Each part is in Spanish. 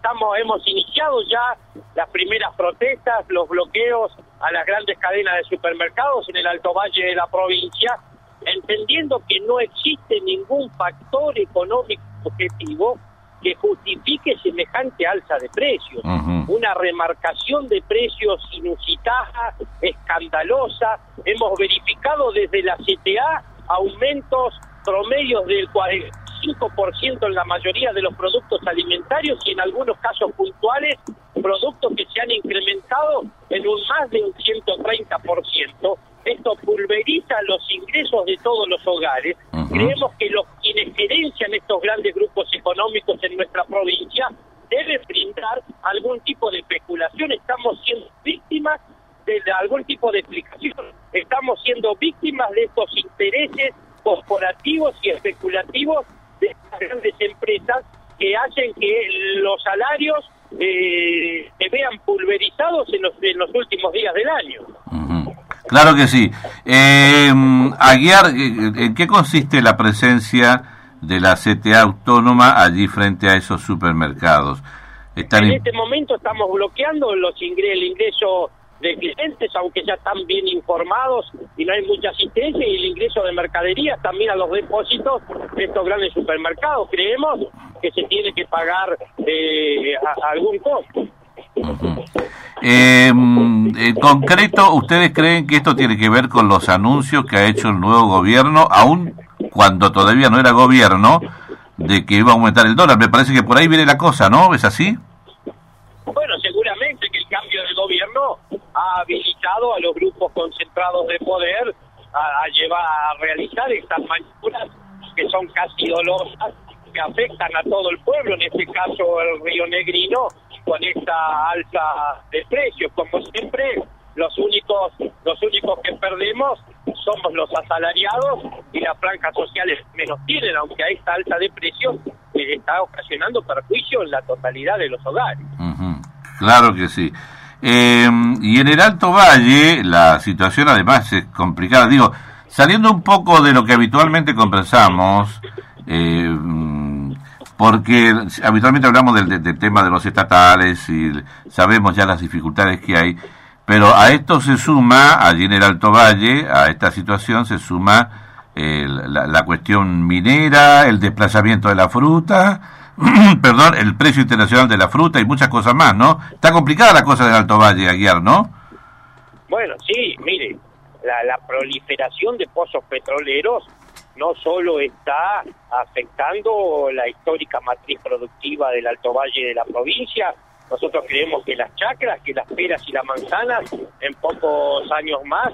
hemos iniciado ya las primeras protestas, los bloqueos a las grandes cadenas de supermercados en el Alto Valle de la provincia, entendiendo que no existe ningún factor económico objetivo que justifique semejante alza de precios. Una remarcación de precios inusitada, escandalosa. Hemos verificado desde la CTA aumentos promedios del 45% en la mayoría de los productos alimentarios y en algunos casos puntuales productos que se han incrementado en un más de un 130%. Esto pulveriza los ingresos de todos los hogares. Creemos que quienes gerencian estos grandes grupos económicos en nuestra provincia deben brindar algún tipo de especulación. Estamos siendo víctimas de algún tipo de explicación. Estamos siendo víctimas de estos intereses corporativos y especulativos de estas grandes empresas que hacen que los salarios se vean pulverizados en los últimos días del año. Claro que sí. Aguiar, ¿en qué consiste la presencia de la CTA autónoma allí frente a esos supermercados? En este momento estamos bloqueando el ingreso de clientes, aunque ya están bien informados y no hay mucha asistencia, y el ingreso de mercaderías también a los depósitos de estos grandes supermercados. Creemos que se tiene que pagar algún costo. En concreto, ¿ustedes creen que esto tiene que ver con los anuncios que ha hecho el nuevo gobierno, aún cuando todavía no era gobierno, de que iba a aumentar el dólar? Me parece que por ahí viene la cosa, ¿no? ¿Es así? Bueno, seguramente que el cambio de gobierno ha habilitado a los grupos concentrados de poder a realizar estas maniobras que son casi dolorosas, que afectan a todo el pueblo, en este caso el Río Negrino, con esta alza de precios. Como siempre, los únicos que perdemos somos los asalariados y las franjas sociales menos tienen, aunque a esta alza de precios está ocasionando perjuicio en la totalidad de los hogares. Claro que sí. Y en el Alto Valle la situación además es complicada. Digo, saliendo un poco de lo que habitualmente conversamos, porque habitualmente hablamos del tema de los estatales y sabemos ya las dificultades que hay, pero a esto se suma, allí en el Alto Valle, a esta situación se suma la cuestión minera, el desplazamiento de la fruta, perdón, el precio internacional de la fruta y muchas cosas más, ¿no? Está complicada la cosa del Alto Valle, Aguiar, ¿no? Bueno, sí, mire, la proliferación de pozos petroleros no solo está afectando la histórica matriz productiva del Alto Valle de la provincia. Nosotros creemos que las chacras, que las peras y las manzanas en pocos años más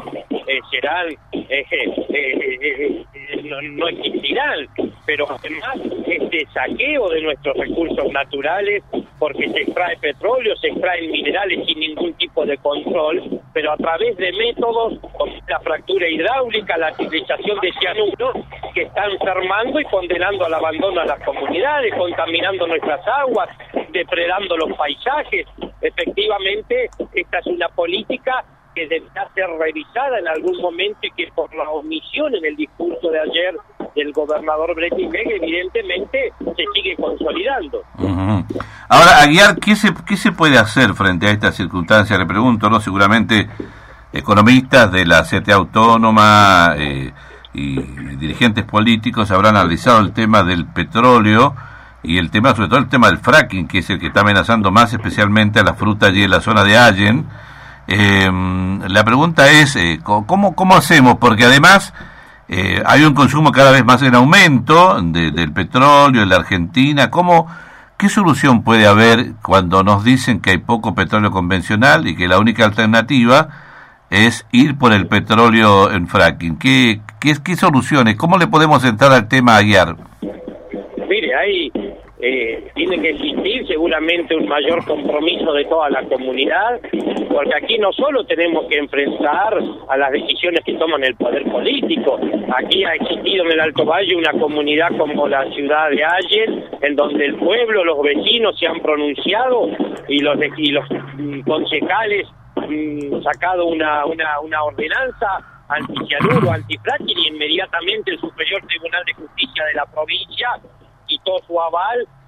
no existirán, pero además este saqueo de nuestros recursos naturales, porque se extrae petróleo, se extraen minerales sin ningún tipo de control, pero a través de métodos como la fractura hidráulica, la utilización de cianuro, que están enfermando y condenando al abandono a las comunidades, contaminando nuestras aguas, depredando los paisajes. Efectivamente, esta es una política que deberá ser revisada en algún momento y que por la omisión en el discurso de ayer del gobernador Bretigeg evidentemente se sigue consolidando. Ahora, Aguiar, ¿qué se puede hacer frente a esta circunstancia? Le pregunto, ¿no? Seguramente economistas de la CTA autónoma y dirigentes políticos habrán analizado el tema del petróleo y el tema, sobre todo el tema del fracking, que es el que está amenazando más especialmente a la fruta allí en la zona de Allen. La pregunta es, ¿cómo hacemos? Porque además hay un consumo cada vez más en aumento del petróleo en la Argentina. ¿Qué solución puede haber cuando nos dicen que hay poco petróleo convencional y que la única alternativa es ir por el petróleo en fracking? ¿Qué soluciones? ¿Cómo le podemos entrar al tema, Aguiar? Mire, ahí tiene que existir seguramente un mayor compromiso de toda la comunidad, porque aquí no solo tenemos que enfrentar a las decisiones que toman el poder político. Aquí ha existido en el Alto Valle una comunidad como la ciudad de Allen, en donde el pueblo, los vecinos se han pronunciado y los concejales sacado una ordenanza anti-cianuro, anti-fracking, y inmediatamente el Superior Tribunal de Justicia de la provincia quitó su aval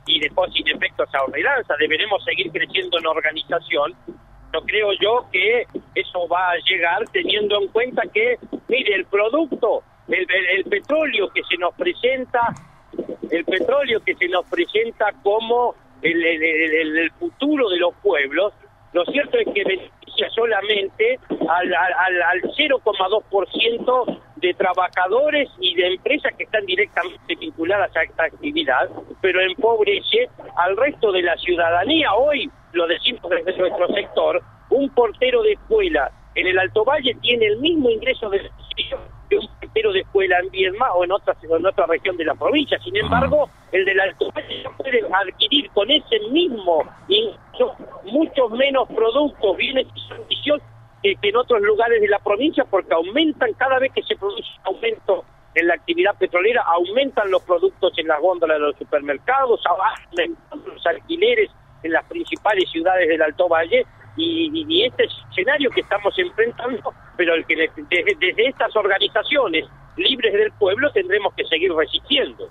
y dejó sin efecto esa ordenanza. Deberemos seguir creciendo en organización. No creo yo que eso va a llegar teniendo en cuenta que, mire, el producto, el petróleo que se nos presenta, como el futuro de los pueblos, lo cierto es que beneficia solamente al 0,2% de trabajadores y de empresas que están directamente vinculadas a esta actividad, pero empobrece al resto de la ciudadanía. Hoy, lo decimos desde nuestro sector, un portero de escuela en el Alto Valle tiene el mismo ingreso de subsidio que un portero de escuela en Viedma o en otra región de la provincia. Sin embargo, el del Alto Valle no puede adquirir con ese mismo ingreso muchos menos productos, bienes y servicios que en otros lugares de la provincia, porque aumentan cada vez que se produce un aumento en la actividad petrolera, aumentan los productos en las góndolas de los supermercados, aumentan los alquileres en las principales ciudades del Alto Valle, y este escenario que estamos enfrentando, pero el que desde estas organizaciones libres del pueblo tendremos que seguir resistiendo.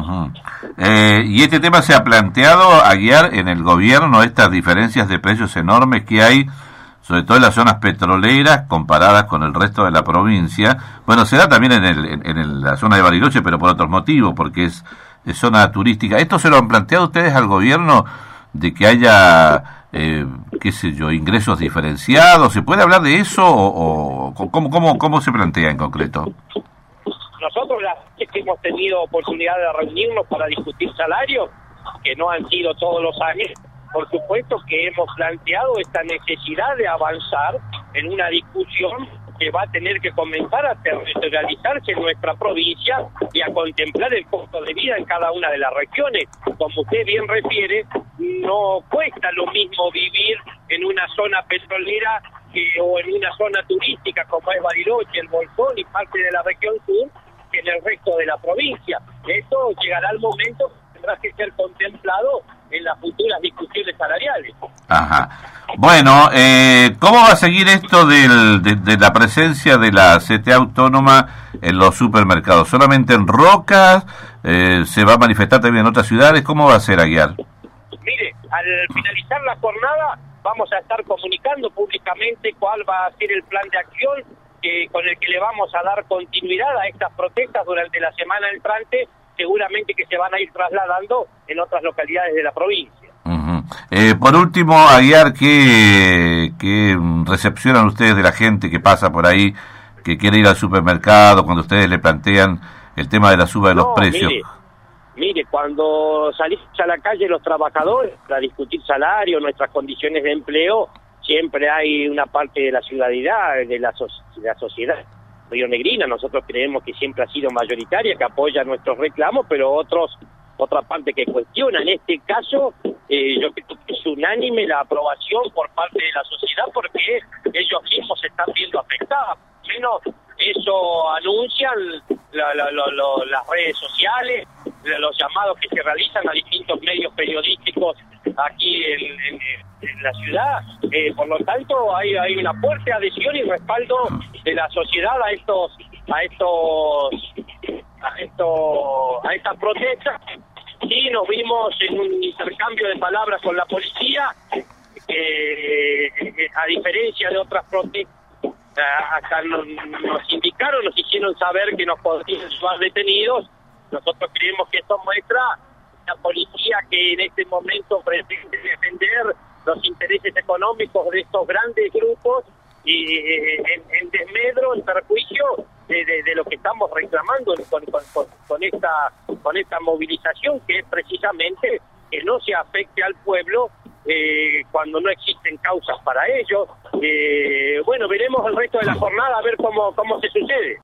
Y este tema se ha planteado, Aguiar, en el gobierno, estas diferencias de precios enormes que hay, sobre todo en las zonas petroleras comparadas con el resto de la provincia. Bueno, se da también en la zona de Bariloche, pero por otros motivos, porque es zona turística. ¿Esto se lo han planteado ustedes al gobierno, de que haya, qué sé yo, ingresos diferenciados? ¿Se puede hablar de eso o cómo se plantea en concreto? Nosotros, las veces que hemos tenido oportunidad de reunirnos para discutir salarios, que no han sido todos los años, por supuesto que hemos planteado esta necesidad de avanzar en una discusión que va a tener que comenzar a territorializarse en nuestra provincia y a contemplar el costo de vida en cada una de las regiones. Como usted bien refiere, no cuesta lo mismo vivir en una zona petrolera o en una zona turística como es Bariloche, el Bolsón y parte de la región sur, que en el resto de la provincia. Esto llegará al momento que tendrá que ser contemplado en las futuras discusiones salariales. Ajá. Bueno, ¿cómo va a seguir esto de la presencia de la CTA Autónoma en los supermercados? ¿Solamente en Rocas? ¿Se va a manifestar también en otras ciudades? ¿Cómo va a ser, Aguiar? Mire, al finalizar la jornada vamos a estar comunicando públicamente cuál va a ser el plan de acción con el que le vamos a dar continuidad a estas protestas durante la semana entrante, seguramente que se van a ir trasladando en otras localidades de la provincia. Por último, Aguiar, ¿qué recepcionan ustedes de la gente que pasa por ahí, que quiere ir al supermercado, cuando ustedes le plantean el tema de la suba de los precios? Mire, cuando salimos a la calle los trabajadores para discutir salario, nuestras condiciones de empleo, siempre hay una parte de la ciudadanía, de la sociedad rionegrina, nosotros creemos que siempre ha sido mayoritaria, que apoya nuestros reclamos, pero otra parte que cuestiona. En este caso, yo creo que es unánime la aprobación por parte de la sociedad, porque ellos mismos se están viendo afectados. Menos eso anuncian las redes sociales, los llamados que se realizan a distintos medios periodísticos aquí en la ciudad. Por lo tanto, hay una fuerte adhesión y respaldo de la sociedad a estas protestas. Sí, nos vimos en un intercambio de palabras con la policía, a diferencia de otras protestas, hasta nos indicaron, nos hicieron saber que nos podrían llevar detenidos. Nosotros creemos que esto muestra la policía que en este momento pretende defender los intereses económicos de estos grandes grupos y en desmedro, en perjuicio de lo que estamos reclamando con esta movilización, que es precisamente que no se afecte al pueblo cuando no existen causas para ello. Bueno, veremos el resto de la jornada a ver cómo se sucede.